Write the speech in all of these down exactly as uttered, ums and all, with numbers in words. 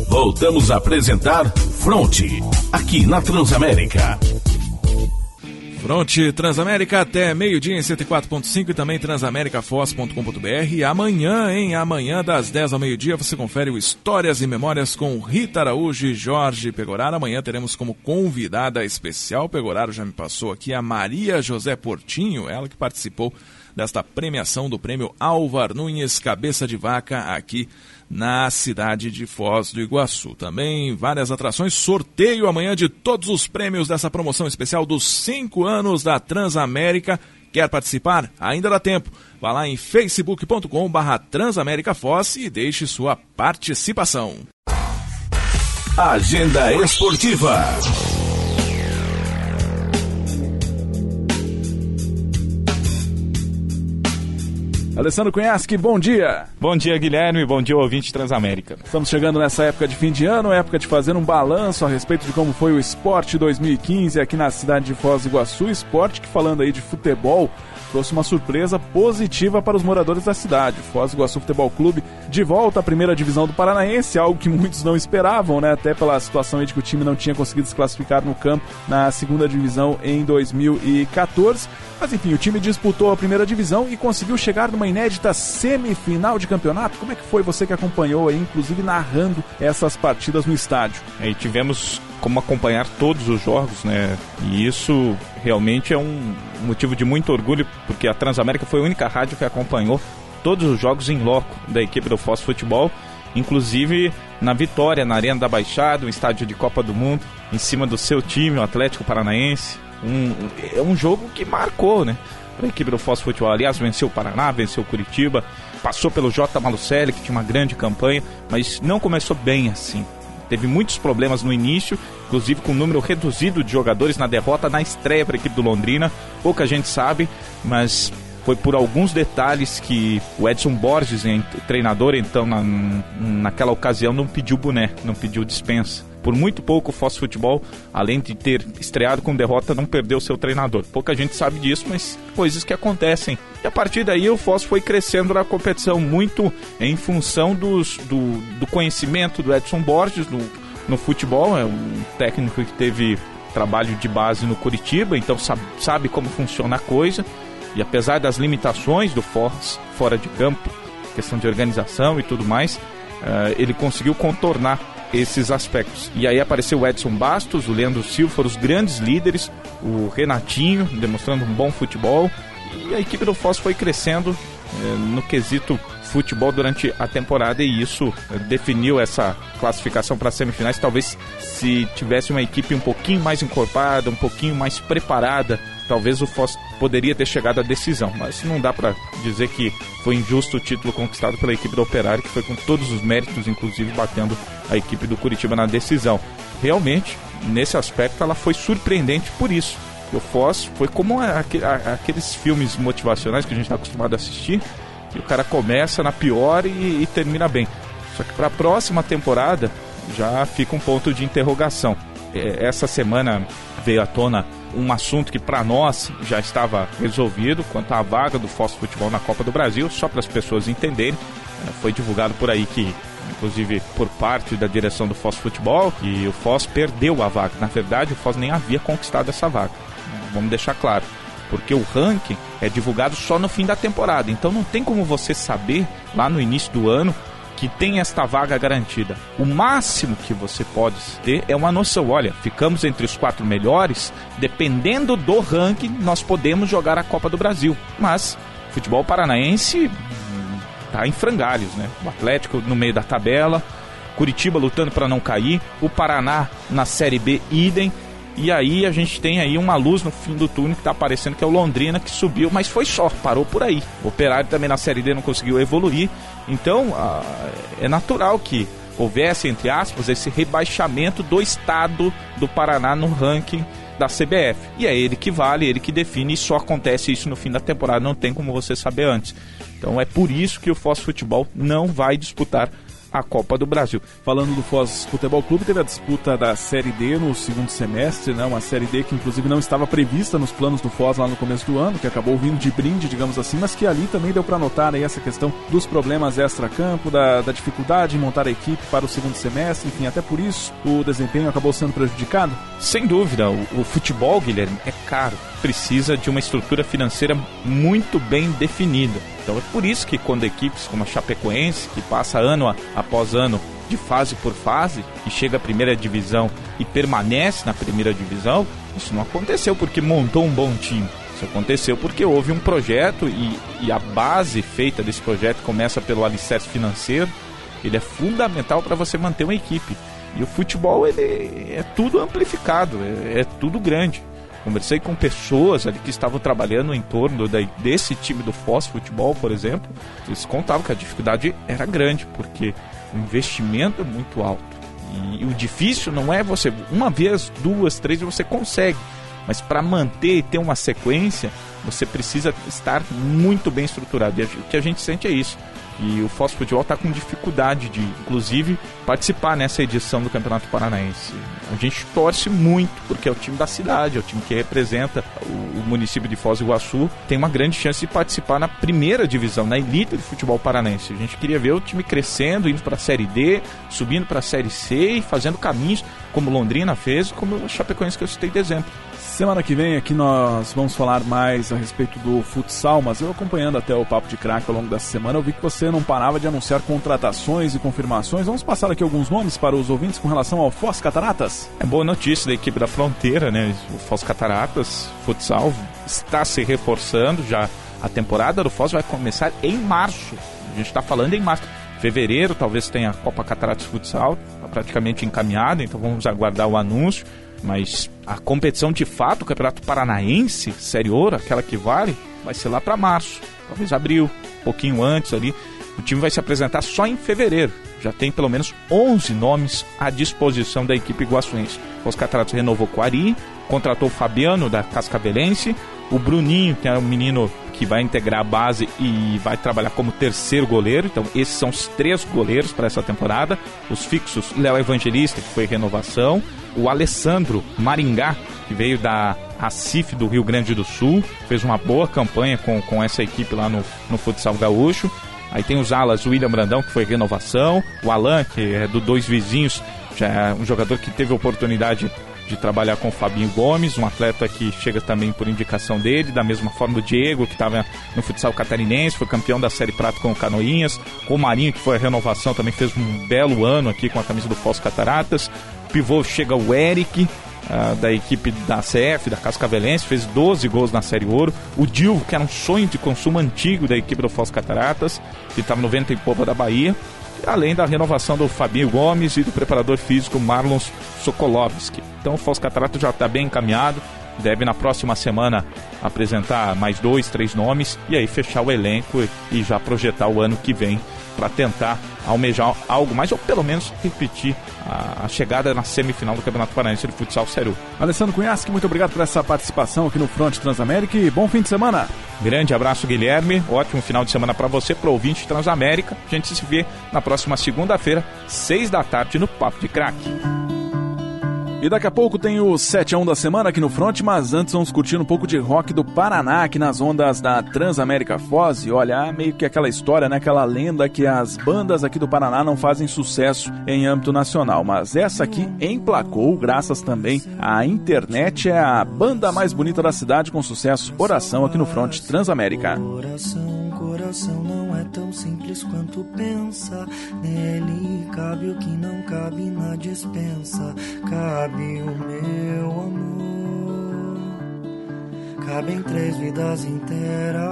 Voltamos a apresentar Fronte, aqui na Transamérica. Fronte Transamérica até meio-dia em cento e quatro ponto cinco e também transamerica foz ponto com ponto b r. Amanhã, hein? Amanhã, das dez ao meio-dia, você confere o Histórias e Memórias com Rita Araújo e Jorge Pegoraro. Amanhã teremos como convidada especial, Pegoraro já me passou aqui, a Maria José Portinho, ela que participou desta premiação do prêmio Álvar Nunes Cabeça de Vaca aqui na cidade de Foz do Iguaçu. Também várias atrações, sorteio amanhã de todos os prêmios dessa promoção especial dos cinco anos da Transamérica. Quer participar? Ainda dá tempo. Vá lá em facebook ponto com barra Transamérica Foz e deixe sua participação. Agenda Esportiva. Alessandro Cunhasque, bom dia. Bom dia, Guilherme, bom dia, ouvinte Transamérica. Estamos chegando nessa época de fim de ano, época de fazer um balanço a respeito de como foi o Esporte dois mil e quinze aqui na cidade de Foz do Iguaçu. Esporte que, falando aí de futebol, trouxe uma surpresa positiva para os moradores da cidade. Foz do Iguaçu Futebol Clube de volta à primeira divisão do Paranaense, algo que muitos não esperavam, né? Até pela situação aí de que o time não tinha conseguido se classificar no campo na segunda divisão em dois mil e catorze. Mas enfim, o time disputou a primeira divisão e conseguiu chegar numa inédita semifinal de campeonato. Como é que foi, você que acompanhou aí, inclusive narrando essas partidas no estádio? E tivemos como acompanhar todos os jogos, né? E isso realmente é um motivo de muito orgulho, porque a Transamérica foi a única rádio que acompanhou todos os jogos em loco da equipe do Foz Futebol, inclusive na vitória na Arena da Baixada, um estádio de Copa do Mundo, em cima do seu time, o Atlético Paranaense. Um, é um jogo que marcou, né? A equipe do Foz Futebol, aliás, venceu o Paraná, venceu o Curitiba, passou pelo J. Malucelli, que tinha uma grande campanha, mas não começou bem assim. Teve muitos problemas no início, inclusive com um número reduzido de jogadores na derrota na estreia para a equipe do Londrina. Pouca gente sabe, mas foi por alguns detalhes que o Edson Borges, treinador, então, na, naquela ocasião, não pediu boné, não pediu dispensa. Por muito pouco o Foz Futebol, além de ter estreado com derrota, não perdeu seu treinador. Pouca gente sabe disso, mas coisas que acontecem. E a partir daí o Foz foi crescendo na competição, muito em função dos, do, do conhecimento do Edson Borges no, no futebol. É um técnico que teve trabalho de base no Curitiba, então sabe, sabe como funciona a coisa. E apesar das limitações do Foz fora de campo, questão de organização e tudo mais, uh, ele conseguiu contornar esses aspectos. E aí apareceu o Edson Bastos, o Leandro Silva, foram os grandes líderes, o Renatinho demonstrando um bom futebol, e a equipe do Foz foi crescendo eh, no quesito futebol durante a temporada, e isso eh, definiu essa classificação para as semifinais. Talvez se tivesse uma equipe um pouquinho mais encorpada, um pouquinho mais preparada, talvez o Foz poderia ter chegado à decisão, mas não dá para dizer que foi injusto o título conquistado pela equipe do Operário, que foi com todos os méritos, inclusive batendo a equipe do Curitiba na decisão. Realmente, nesse aspecto, ela foi surpreendente por isso. O Foz foi como aqueles filmes motivacionais que a gente está acostumado a assistir, que o cara começa na pior e, e termina bem. Só que para a próxima temporada já fica um ponto de interrogação. Essa semana veio à tona um assunto que para nós já estava resolvido quanto à vaga do Foz Futebol na Copa do Brasil, só para as pessoas entenderem. Foi divulgado por aí que, inclusive por parte da direção do Foz Futebol, que o Foz perdeu a vaga. Na verdade, o Foz nem havia conquistado essa vaga. Vamos deixar claro, porque o ranking é divulgado só no fim da temporada, então não tem como você saber lá no início do ano que tem esta vaga garantida. O máximo que você pode ter é uma noção, olha, ficamos entre os quatro melhores, dependendo do ranking, nós podemos jogar a Copa do Brasil. Mas futebol paranaense está em frangalhos, né? O Atlético no meio da tabela, Curitiba lutando para não cair, o Paraná na Série B, idem. E aí a gente tem aí uma luz no fim do túnel que está aparecendo, que é o Londrina, que subiu, mas foi só, parou por aí. O Operário também na Série D não conseguiu evoluir. Então ah, é natural que houvesse, entre aspas, esse rebaixamento do estado do Paraná no ranking da C B F. E é ele que vale, ele que define, e só acontece isso no fim da temporada, não tem como você saber antes. Então é por isso que o Foz Futebol não vai disputar a Copa do Brasil. Falando do Foz Futebol Clube, teve a disputa da Série D no segundo semestre, né? Uma Série D que inclusive não estava prevista nos planos do Foz lá no começo do ano, que acabou vindo de brinde, digamos assim, mas que ali também deu para notar aí essa questão dos problemas extra-campo, da, da dificuldade em montar a equipe para o segundo semestre, enfim, até por isso o desempenho acabou sendo prejudicado? Sem dúvida, o, o futebol, Guilherme, é caro, precisa de uma estrutura financeira muito bem definida. Então é por isso que quando equipes como a Chapecoense, que passa ano a, após ano de fase por fase e chega à primeira divisão e permanece na primeira divisão, isso não aconteceu porque montou um bom time. Isso aconteceu porque houve um projeto e, e a base feita desse projeto começa pelo alicerce financeiro. Ele é fundamental para você manter uma equipe. E o futebol ele é tudo amplificado, é, é tudo grande. Conversei com pessoas ali que estavam trabalhando em torno da, desse time do Foz Futebol, por exemplo. Eles contavam que a dificuldade era grande, porque o investimento é muito alto. E, e o difícil não é você, uma vez, duas, três, você consegue. Mas para manter e ter uma sequência, você precisa estar muito bem estruturado. E o que a gente sente é isso. E o Foz Futebol está com dificuldade de, inclusive, participar nessa edição do Campeonato Paranaense. A gente torce muito, porque é o time da cidade, é o time que representa o, o município de Foz do Iguaçu. Tem uma grande chance de participar na primeira divisão, na elite do futebol paranaense. A gente queria ver o time crescendo, indo para a Série D, subindo para a Série C e fazendo caminhos como Londrina fez, como o Chapecoense que eu citei de exemplo. Semana que vem aqui nós vamos falar mais a respeito do futsal, mas eu acompanhando até o Papo de Craque ao longo dessa semana, eu vi que você não parava de anunciar contratações e confirmações. Vamos passar aqui alguns nomes para os ouvintes com relação ao Foz Cataratas? É boa notícia da equipe da Fronteira, né? O Foz Cataratas Futsal está se reforçando, já a temporada do Foz vai começar em março. A gente está falando em março. Fevereiro talvez tenha a Copa Cataratas Futsal, está praticamente encaminhada, então vamos aguardar o anúncio. Mas a competição de fato, o Campeonato Paranaense, Série Ouro, aquela que vale, vai ser lá para março, talvez abril, um pouquinho antes ali. O time vai se apresentar só em fevereiro. Já tem pelo menos onze nomes à disposição da equipe iguaçuense. Os Cataratas renovou com o Ari, contratou o Fabiano da Cascavelense, o Bruninho, que é um menino que vai integrar a base e vai trabalhar como terceiro goleiro. Então esses são os três goleiros para essa temporada. Os fixos, Léo Evangelista, que foi renovação, o Alessandro Maringá, que veio da Recife do Rio Grande do Sul, fez uma boa campanha com, com essa equipe lá no, no futsal gaúcho. Aí tem os alas, o William Brandão, que foi renovação, o Alan, que é do Dois Vizinhos, já é um jogador que teve a oportunidade de trabalhar com o Fabinho Gomes, um atleta que chega também por indicação dele, da mesma forma o Diego, que estava no futsal catarinense, foi campeão da Série Prata com o Canoinhas, o Marinho, que foi a renovação, também fez um belo ano aqui com a camisa do Foz Cataratas. Pivô chega o Eric, uh, da equipe da C F, da Cascavelense, fez doze gols na Série Ouro. O Dilvo, que era um sonho de consumo antigo da equipe do Foz Cataratas, que estava no vento em popa da Bahia. Além da renovação do Fabinho Gomes e do preparador físico Marlon Sokolovski. Então o Foz Cataratas já está bem encaminhado, deve na próxima semana apresentar mais dois, três nomes e aí fechar o elenco e já projetar o ano que vem para tentar almejar algo mais, ou pelo menos repetir a, a chegada na semifinal do Campeonato Paranaense de Futsal Série um. Alessandro Cunhasque, muito obrigado por essa participação aqui no Front Transamérica e bom fim de semana. Grande abraço, Guilherme, ótimo final de semana para você, pro ouvinte Transamérica. A gente se vê na próxima segunda-feira, seis da tarde, no Papo de Craque. E daqui a pouco tem o sete a um da semana aqui no Front, mas antes vamos curtir um pouco de rock do Paraná aqui nas ondas da Transamérica Foz. E olha, meio que aquela história, né, aquela lenda que as bandas aqui do Paraná não fazem sucesso em âmbito nacional. Mas essa aqui emplacou, graças também à internet, é a banda mais bonita da cidade com sucesso. Oração aqui no Front Transamérica. Coração, coração não é tão simples quanto pensa. Nele cabe o que não cabe na despensa. Cabe o meu amor, cabem três vidas inteiras,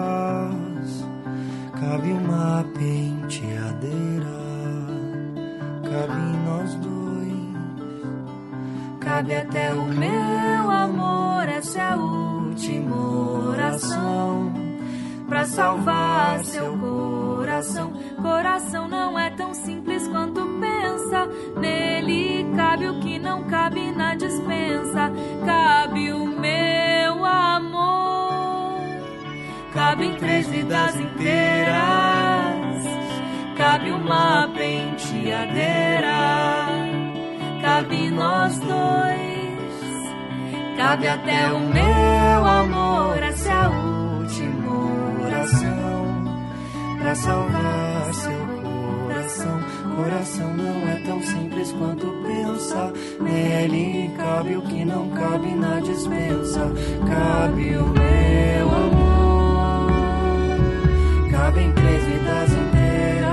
cabe uma penteadeira, cabe nós dois, cabe até o meu amor. Essa é a última oração pra salvar seu coração. Coração não é tão simples quanto pensa. Nele cabe o que não cabe na despensa. Cabe o meu amor, cabem três vidas inteiras, cabe uma penteadeira, cabe nós dois, cabe até o meu amor. Essa é a última oração pra salvar seu coração. Coração não é tão simples quanto pensa. Nele cabe o que não cabe na dispensa. Cabe o meu amor, cabe em três vidas inteiras,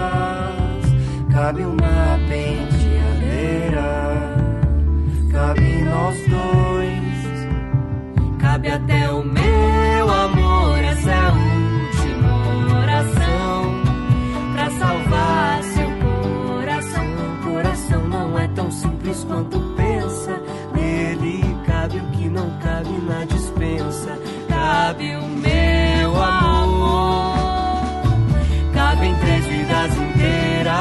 cabe uma penteadeira, cabe nós dois, cabe até o meu amor. Essa é a última oração pra salvar seu coração. Coração não é tão simples quanto pensa. Nele cabe o que não cabe na dispensa. Cabe o meu amor, cabe em três vidas inteiras,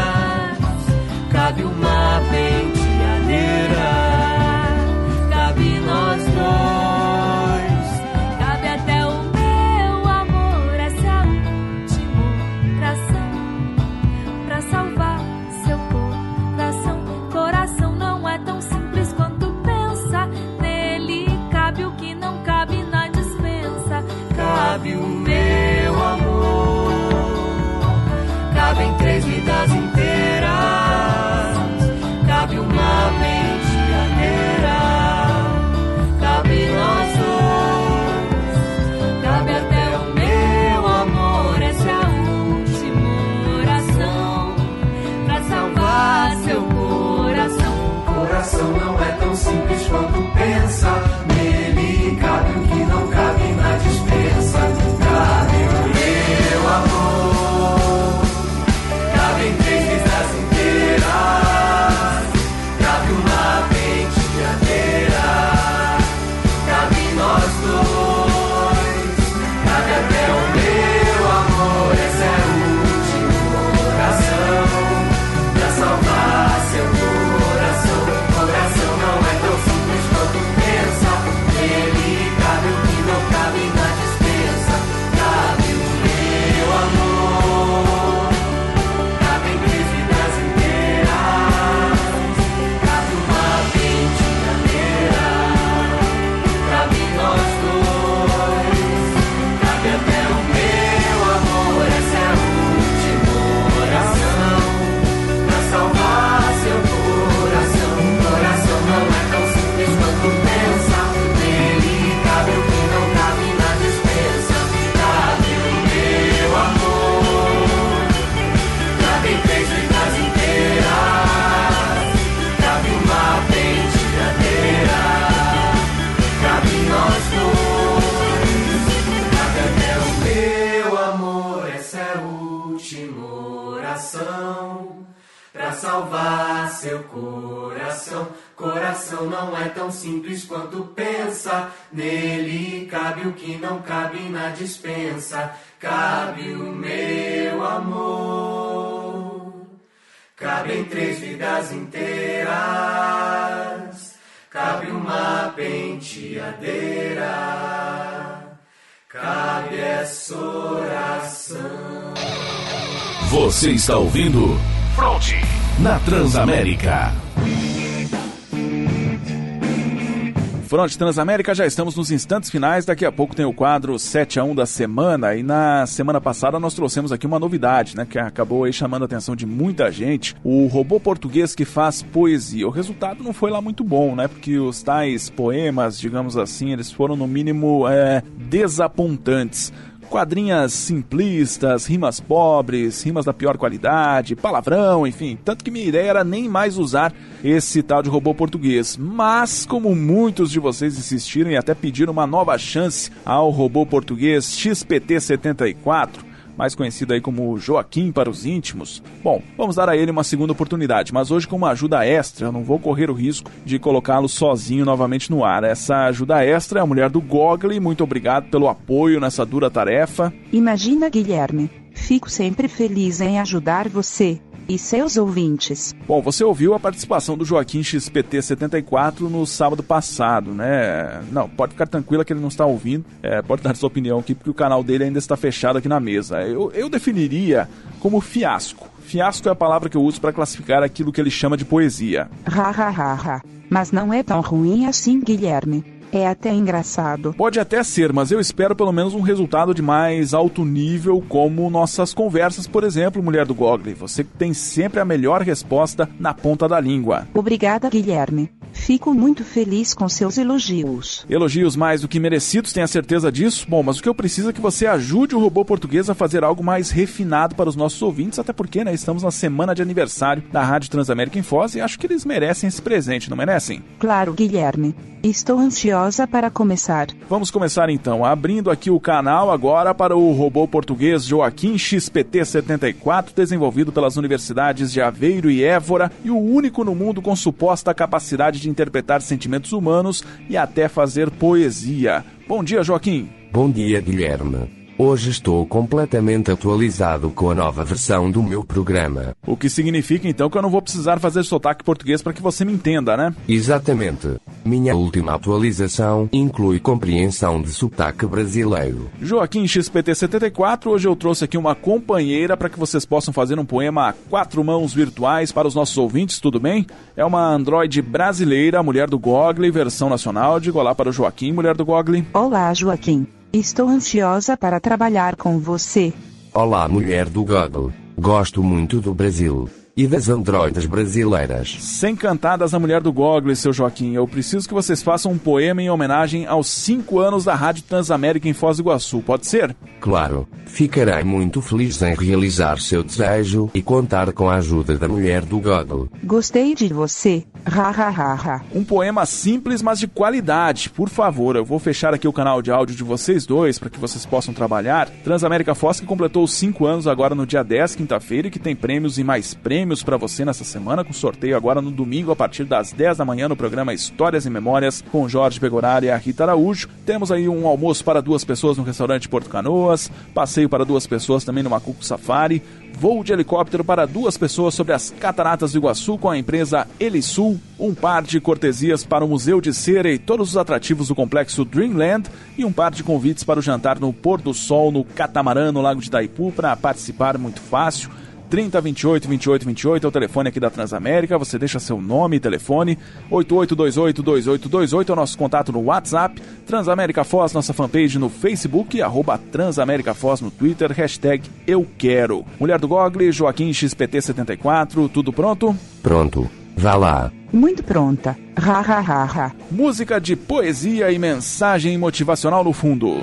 cabe uma penteadeira, cabe nós dois, cabe até o meu amor. Essa é a última oração pra salvar seu coração. Coração não é tão simples quanto pensa. Nele cabe o que não cabe na dispensa. Cabe o meu amor, cabe em três vidas inteiras, cabe uma penteadeira, cabe nós dois, cabe até o meu amor. Essa é a última oração pra salvar seu coração. Coração não é tão simples quanto pensa. Nele cabe o que não cabe na dispensa. Cabe o meu amor, cabe em três vidas inteiras, cabe uma penteadeira, cabe nós dois, cabe até o meu amor. Essa é a última oração pra salvar seu coração. Coração não é tão simples quanto pensa. Nele cabe o que não cabe na dispensa. Cabe o meu amor, cabe em três vidas inteiras, cabe uma penteadeira, cabe nós dois, cabe até o meu amor. Essa é a última oração pra salvar seu coração. Coração não é tão simples quanto pensa. Nele cabe o que não cabe na dispensa. Cabe o meu amor, cabe em três vidas inteiras, cabe uma penteadeira, cabe nós dois, cabe até o meu amor. Essa é a última oração pra salvar seu coração. Coração não é tão simples quanto pensa. Nele cabe o que não cabe na dispensa. Cabe o meu amor, cabe em três vidas inteiras, cabe uma penteadeira, cabe essa oração. Você está ouvindo Fronte na Transamérica. Fronte Transamérica, já estamos nos instantes finais. Daqui a pouco tem o quadro sete a um da semana. E na semana passada nós trouxemos aqui uma novidade, né, que acabou aí chamando a atenção de muita gente. O robô português que faz poesia. O resultado não foi lá muito bom, né? Porque os tais poemas, digamos assim, eles foram no mínimo é, desapontantes. Quadrinhas simplistas, rimas pobres, rimas da pior qualidade, palavrão, enfim. Tanto que minha ideia era nem mais usar esse tal de robô português. Mas, como muitos de vocês insistiram e até pediram uma nova chance ao robô português X P T setenta e quatro, mais conhecido aí como Joaquim para os íntimos, bom, vamos dar a ele uma segunda oportunidade, mas hoje com uma ajuda extra. Eu não vou correr o risco de colocá-lo sozinho novamente no ar. Essa ajuda extra é a mulher do Gogli. Muito obrigado pelo apoio nessa dura tarefa. Imagina, Guilherme, fico sempre feliz em ajudar você. e seus ouvintes. Bom, você ouviu a participação do Joaquim X P T setenta e quatro no sábado passado, né? Não, pode ficar tranquila que ele não está ouvindo, é, pode dar sua opinião aqui, porque o canal dele ainda está fechado aqui na mesa. Eu, eu definiria como fiasco. Fiasco é a palavra que eu uso para classificar aquilo que ele chama de poesia. Ha, ha, ha, ha. Mas não é tão ruim assim, Guilherme. É até engraçado. Pode até ser, mas eu espero pelo menos um resultado de mais alto nível, como nossas conversas, por exemplo, Mulher do Gogli. Você tem sempre a melhor resposta na ponta da língua. Obrigada, Guilherme. Fico muito feliz com seus elogios. Elogios mais do que merecidos, tenha certeza disso? Bom, mas o que eu preciso é que você ajude o Robô Português a fazer algo mais refinado para os nossos ouvintes, até porque, né, estamos na semana de aniversário da Rádio Transamérica em Foz e acho que eles merecem esse presente, não merecem? Claro, Guilherme. Estou ansiosa para começar. Vamos começar então, abrindo aqui o canal agora para o Robô Português Joaquim X P T setenta e quatro, desenvolvido pelas universidades de Aveiro e Évora, e o único no mundo com suposta capacidade de interpretar sentimentos humanos e até fazer poesia. Bom dia, Joaquim. Bom dia, Guilherme. Hoje estou completamente atualizado com a nova versão do meu programa. O que significa então que eu não vou precisar fazer sotaque português para que você me entenda, né? Exatamente. Minha última atualização inclui compreensão de sotaque brasileiro. Joaquim X P T setenta e quatro, hoje eu trouxe aqui uma companheira para que vocês possam fazer um poema a quatro mãos virtuais para os nossos ouvintes, tudo bem? É uma androide brasileira, Mulher do Gogli, versão nacional. Diga olá para o Joaquim, Mulher do Gogli. Olá, Joaquim. Estou ansiosa para trabalhar com você. Olá, Mulher do Gogli. Gosto muito do Brasil e das androides brasileiras. Sem cantadas a Mulher do Gogli, seu Joaquim. Eu preciso que vocês façam um poema em homenagem aos cinco anos da Rádio Transamérica em Foz do Iguaçu, pode ser? Claro, ficarei muito feliz em realizar seu desejo e contar com a ajuda da Mulher do Gogli. Gostei de você. Ha, ha, ha, ha. Um poema simples, mas de qualidade. Por favor, eu vou fechar aqui o canal de áudio de vocês dois para que vocês possam trabalhar. Transamérica Foz, que completou cinco anos agora no dia dez, quinta-feira, e que tem prêmios e mais prêmios para você nessa semana, com sorteio agora no domingo a partir das dez da manhã no programa Histórias e Memórias com Jorge Pegoraro e a Rita Araújo. Temos aí um almoço para duas pessoas no restaurante Porto Canoas, passeio para duas pessoas também no Macuco Safari, voo de helicóptero para duas pessoas sobre as Cataratas do Iguaçu com a empresa Elisul, um par de cortesias para o Museu de Cera e todos os atrativos do complexo Dreamland e um par de convites para o jantar no Pôr do Sol no Catamarã, no Lago de Itaipu, para participar muito fácil. trinta, vinte e oito, vinte e oito, vinte e oito é o telefone aqui da Transamérica, você deixa seu nome e telefone. Oito oito dois oito, dois oito dois oito é o nosso contato no WhatsApp. Transamérica Foz, nossa fanpage no Facebook, arroba Transamérica Foz no Twitter, hashtag Eu Quero. Mulher do Gogli, Joaquim X P T setenta e quatro, tudo pronto? Pronto, vá lá. Muito pronta. Ha, ha, ha, ha. Música de poesia e mensagem motivacional no fundo.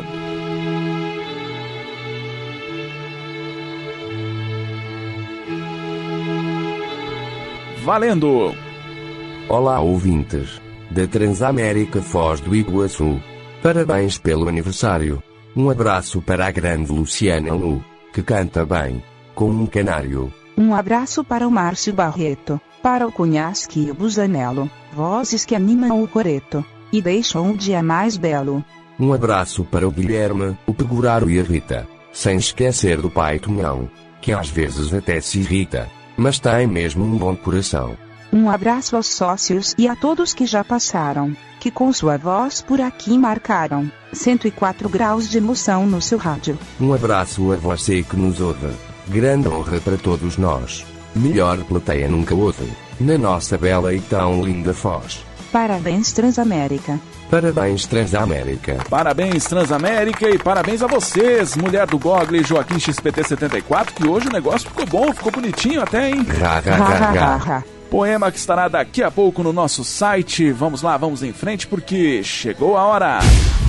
Valendo! Olá, ouvintes da Transamérica Foz do Iguaçu. Parabéns pelo aniversário. Um abraço para a grande Luciana Lu, que canta bem, como um canário. Um abraço para o Márcio Barreto, para o Cunhasque e o Busanello, vozes que animam o coreto e deixam o dia mais belo. Um abraço para o Guilherme, o Pegoraro e a Rita, sem esquecer do pai Tonhão, que às vezes até se irrita, mas tem mesmo um bom coração. Um abraço aos sócios e a todos que já passaram, que com sua voz por aqui marcaram cento e quatro graus de emoção no seu rádio. Um abraço a você que nos ouve. Grande honra para todos nós. Melhor plateia nunca houve, na nossa bela e tão linda Foz. Parabéns, Transamérica. Parabéns, Transamérica. Parabéns, Transamérica, e parabéns a vocês, Mulher do Gogli, Joaquim X P T setenta e quatro, que hoje o negócio ficou bom, ficou bonitinho até, hein? Ha, ha, ha, ha, ha. Poema que estará daqui a pouco no nosso site. Vamos lá, vamos em frente, porque chegou a hora.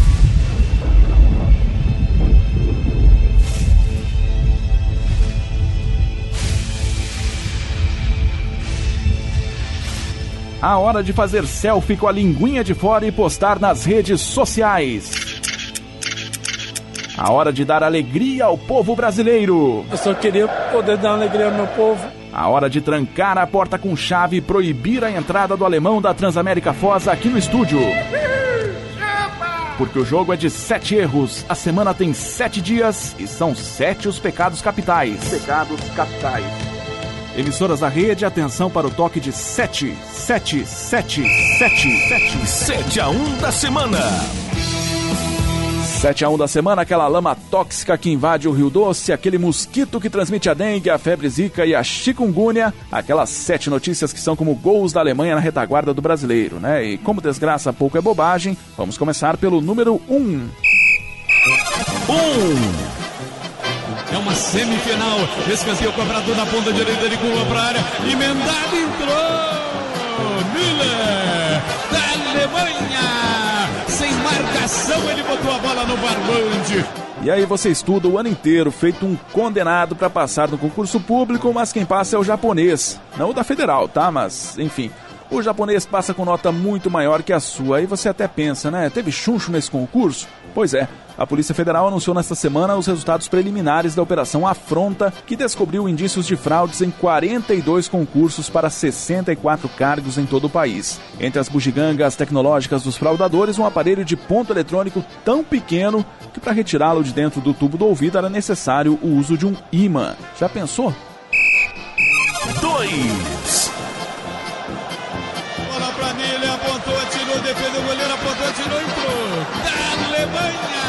A hora de fazer selfie com a linguinha de fora e postar nas redes sociais. A hora de dar alegria ao povo brasileiro. Eu só queria poder dar alegria ao meu povo. A hora de trancar a porta com chave e proibir a entrada do alemão da Transamérica Foz aqui no estúdio. Porque o jogo é de sete erros, a semana tem sete dias e são sete os pecados capitais. Pecados capitais. Emissoras da rede, atenção para o toque de sete, sete, sete, sete, sete. sete a um da semana. sete a um da semana, aquela lama tóxica que invade o Rio Doce, aquele mosquito que transmite a dengue, a febre zika e a chikungunya, aquelas sete notícias que são como gols da Alemanha na retaguarda do brasileiro, né? E como desgraça pouco é bobagem, vamos começar pelo número um. Um. É uma semifinal, escanteio cobrado na ponta direita, ele curva para a área, emendado, entrou! Müller, da Alemanha! Sem marcação, ele botou a bola no barbante. E aí você estuda o ano inteiro, feito um condenado para passar no concurso público, mas quem passa é o japonês. Não o da federal, tá? Mas, enfim, o japonês passa com nota muito maior que a sua. Aí você até pensa, né? Teve chuncho nesse concurso? Pois é. A Polícia Federal anunciou nesta semana os resultados preliminares da Operação Afronta, que descobriu indícios de fraudes em quarenta e dois concursos para sessenta e quatro cargos em todo o país. Entre as bugigangas tecnológicas dos fraudadores, um aparelho de ponto eletrônico tão pequeno que para retirá-lo de dentro do tubo do ouvido era necessário o uso de um ímã. Já pensou? Dois. Bola pra Nele, apontou, atirou, defendeu o goleiro, apontou, atirou, entrou. Da Alemanha!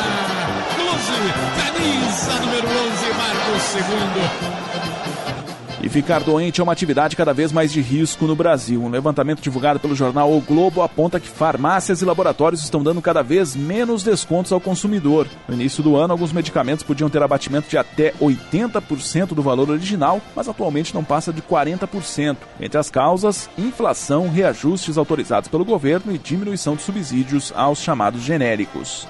Camisa número onze, marca o segundo. E ficar doente é uma atividade cada vez mais de risco no Brasil. Um levantamento divulgado pelo jornal O Globo aponta que farmácias e laboratórios estão dando cada vez menos descontos ao consumidor. No início do ano, alguns medicamentos podiam ter abatimento de até oitenta por cento do valor original, mas atualmente não passa de quarenta por cento. Entre as causas, inflação, reajustes autorizados pelo governo e diminuição de subsídios aos chamados genéricos.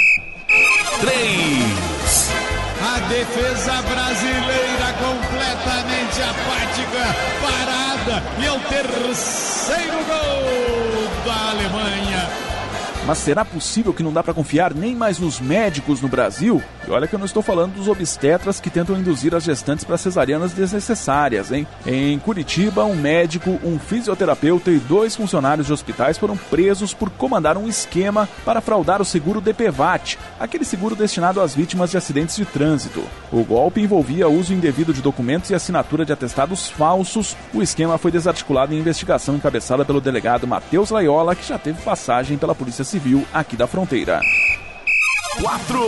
Três. A defesa brasileira completamente apática, parada, e é o terceiro gol da Alemanha. Mas será possível que não dá para confiar nem mais nos médicos no Brasil? E olha que eu não estou falando dos obstetras que tentam induzir as gestantes para cesarianas desnecessárias, hein? Em Curitiba, um médico, um fisioterapeuta e dois funcionários de hospitais foram presos por comandar um esquema para fraudar o seguro D P V A T, aquele seguro destinado às vítimas de acidentes de trânsito. O golpe envolvia uso indevido de documentos e assinatura de atestados falsos. O esquema foi desarticulado em investigação encabeçada pelo delegado Matheus Laiola, que já teve passagem pela Polícia Civil aqui da fronteira. Quatro.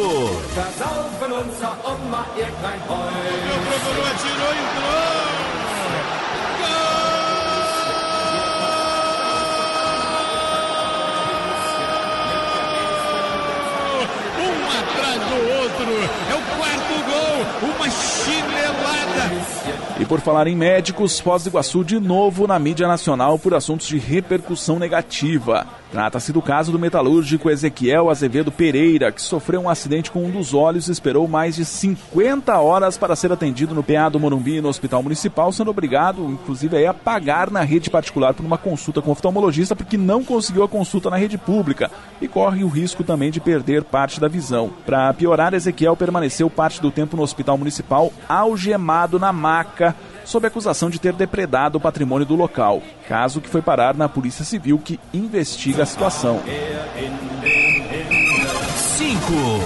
Meu procurou, atirou, entrou. Gol! Um atrás do outro. É o quarto gol. Uma chinelada. E por falar em médicos, Foz do Iguaçu de novo na mídia nacional por assuntos de repercussão negativa. Trata-se do caso do metalúrgico Ezequiel Azevedo Pereira, que sofreu um acidente com um dos olhos e esperou mais de cinquenta horas para ser atendido no P A do Morumbi e no Hospital Municipal, sendo obrigado, inclusive, a pagar na rede particular por uma consulta com o oftalmologista, porque não conseguiu a consulta na rede pública e corre o risco também de perder parte da visão. Para piorar, Ezequiel permaneceu parte do tempo no Hospital Municipal algemado na maca, sob acusação de ter depredado o patrimônio do local, caso que foi parar na Polícia Civil, que investiga a situação. Cinco.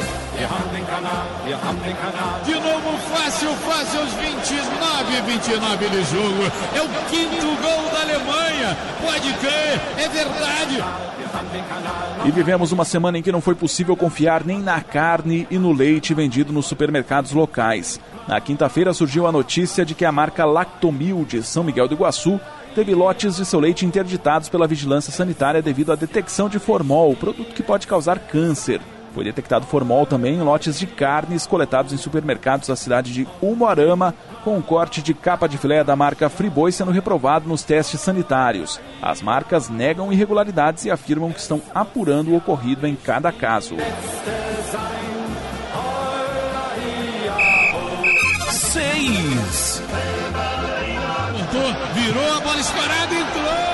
De novo, fácil, fácil, aos vinte e nove, vinte e nove de jogo. É o quinto gol da Alemanha. Pode crer, é verdade. E vivemos uma semana em que não foi possível confiar nem na carne e no leite vendido nos supermercados locais. Na quinta-feira surgiu a notícia de que a marca Lactomil de São Miguel do Iguaçu teve lotes de seu leite interditados pela vigilância sanitária devido à detecção de formol, produto que pode causar câncer. Foi detectado formol também em lotes de carnes coletados em supermercados da cidade de Umuarama, com um corte de capa de filé da marca Friboi sendo reprovado nos testes sanitários. As marcas negam irregularidades e afirmam que estão apurando o ocorrido em cada caso. Seis. Montou, virou a bola escorada, entrou!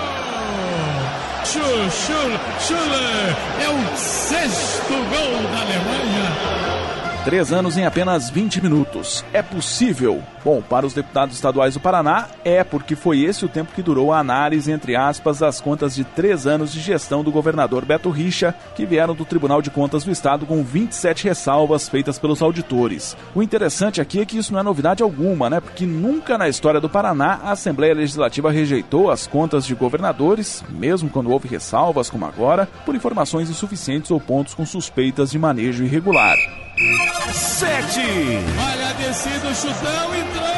Schul, Schul, Schuller, é o sexto gol da Alemanha. Três anos em apenas vinte minutos. É possível? Bom, para os deputados estaduais do Paraná, é porque foi esse o tempo que durou a análise, entre aspas, das contas de três anos de gestão do governador Beto Richa, que vieram do Tribunal de Contas do Estado com vinte e sete ressalvas feitas pelos auditores. O interessante aqui é que isso não é novidade alguma, né? Porque nunca na história do Paraná a Assembleia Legislativa rejeitou as contas de governadores, mesmo quando houve ressalvas, como agora, por informações insuficientes ou pontos com suspeitas de manejo irregular. Sete. Olha a descida, o chutão entrou.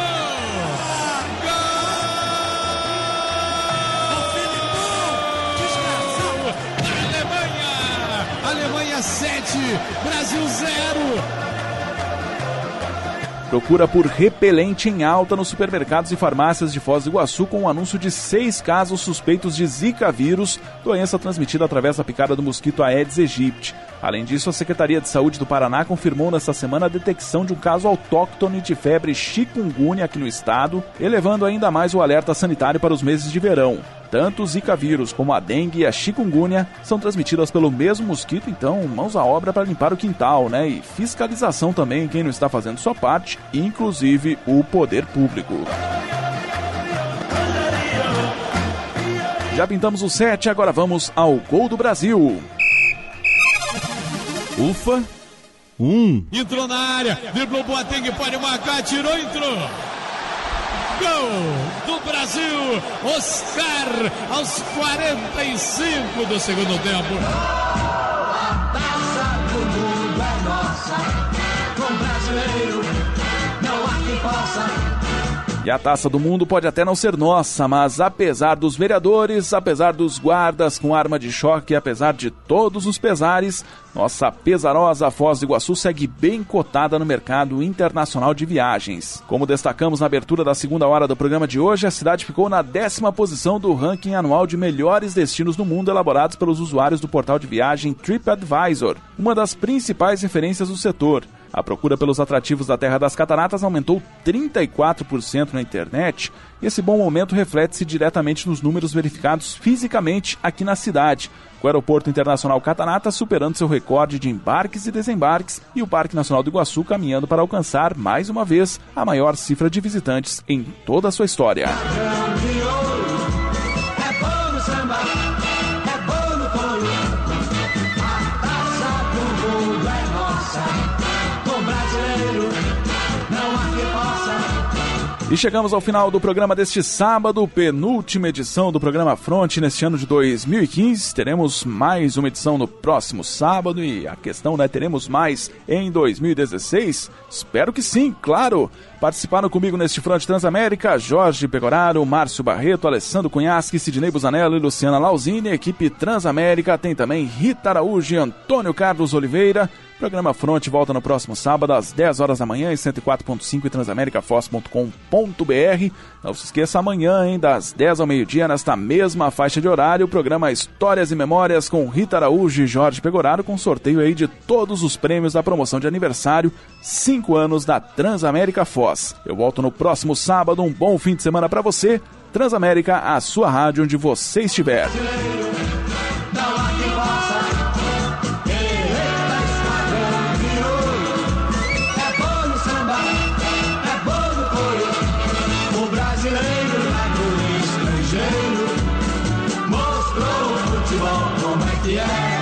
Gol! Alemanha! Alemanha sete, Brasil zero. Procura por repelente em alta nos supermercados e farmácias de Foz do Iguaçu com o anúncio de seis casos suspeitos de Zika vírus, doença transmitida através da picada do mosquito Aedes aegypti. Além disso, a Secretaria de Saúde do Paraná confirmou nesta semana a detecção de um caso autóctone de febre chikungunya aqui no estado, elevando ainda mais o alerta sanitário para os meses de verão. Tanto o Zika vírus como a dengue e a chikungunya são transmitidas pelo mesmo mosquito, então mãos à obra para limpar o quintal, né? E fiscalização também, quem não está fazendo sua parte, inclusive o poder público. Já pintamos o sete, agora vamos ao gol do Brasil. Ufa, um. Entrou na área, driblou o Boateng, pode marcar, tirou, entrou. Gol do Brasil, Oscar, aos quarenta e cinco do segundo tempo. A taça do mundo é nossa, com brasileiro não há quem possa. E a Taça do Mundo pode até não ser nossa, mas apesar dos vereadores, apesar dos guardas com arma de choque, apesar de todos os pesares, nossa pesarosa Foz do Iguaçu segue bem cotada no mercado internacional de viagens. Como destacamos na abertura da segunda hora do programa de hoje, a cidade ficou na décima posição do ranking anual de melhores destinos do mundo elaborados pelos usuários do portal de viagem TripAdvisor, uma das principais referências do setor. A procura pelos atrativos da Terra das Cataratas aumentou trinta e quatro por cento na internet e esse bom momento reflete-se diretamente nos números verificados fisicamente aqui na cidade, com o Aeroporto Internacional Cataratas superando seu recorde de embarques e desembarques e o Parque Nacional do Iguaçu caminhando para alcançar, mais uma vez, a maior cifra de visitantes em toda a sua história. E chegamos ao final do programa deste sábado, penúltima edição do programa Fronte neste ano de dois mil e quinze. Teremos mais uma edição no próximo sábado e a questão, né, teremos mais em dois mil e dezesseis? Espero que sim, claro! Participaram comigo neste Fronte Transamérica, Jorge Pegoraro, Márcio Barreto, Alessandro Cunhasque, Sidnei Busanello e Luciana Lauzini. Equipe Transamérica tem também Rita Araújo e Antônio Carlos Oliveira. O programa Fronte volta no próximo sábado às dez horas da manhã em cento e quatro ponto cinco e transamerica foz ponto com ponto b r. Não se esqueça, amanhã, hein, das dez ao meio-dia, nesta mesma faixa de horário, o programa Histórias e Memórias com Rita Araújo e Jorge Pegoraro, com sorteio aí de todos os prêmios da promoção de aniversário, cinco anos da Transamérica Foz. Eu volto no próximo sábado, um bom fim de semana para você. Transamérica, a sua rádio onde você estiver. Yeah.